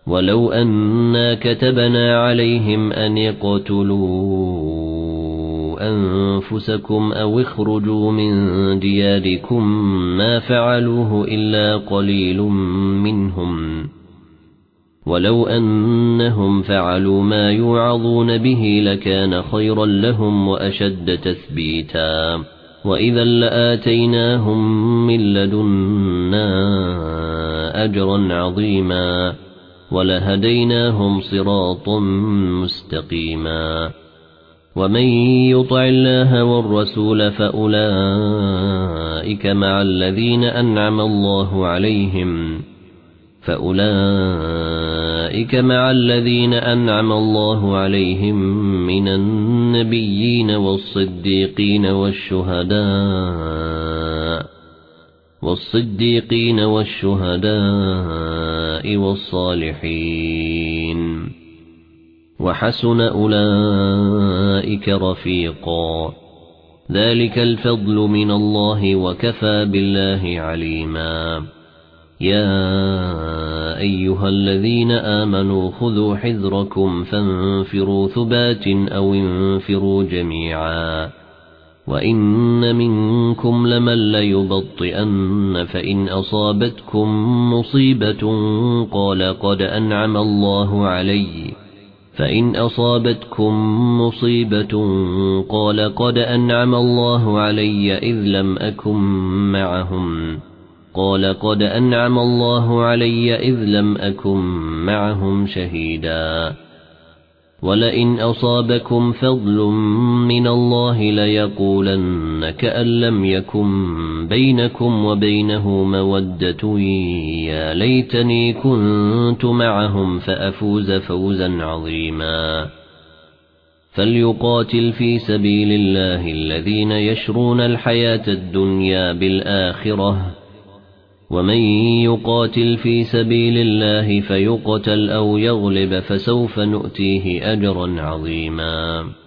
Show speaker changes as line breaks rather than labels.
ولو أنا كتبنا عليهم أن يقتلوا أنفسكم أو اخرجوا من دياركم ما فعلوه إلا قليل منهم ولو أنهم فعلوا ما يوعظون به لكان خيرا لهم وأشد تثبيتا وإذا لآتيناهم من لدنا أجرا عظيما ولهديناهم صراطا مستقيما ومن يطع الله والرسول فأولئك مع الذين أنعم الله عليهم من النبيين والصديقين والشهداء والصالحين وحسن أولئك رفيقا ذلك الفضل من الله وكفى بالله عليما يا أيها الذين آمنوا خذوا حذركم فانفروا ثبات أو انفروا جميعا وإن منكم لمن ليبطئن فإن أصابتكم مصيبة قال قد أنعم الله علي إذ لم أكن معهم شهيدا ولئن أصابكم فضل من الله ليقولن كأن لم يكن بينكم وبينه مودة يا ليتني كنت معهم فأفوز فوزا عظيما فليقاتل في سبيل الله الذين يشرون الحياة الدنيا بالآخرة ومن يقاتل في سبيل الله فيقتل أو يغلب فسوف نؤتيه أجرا عظيما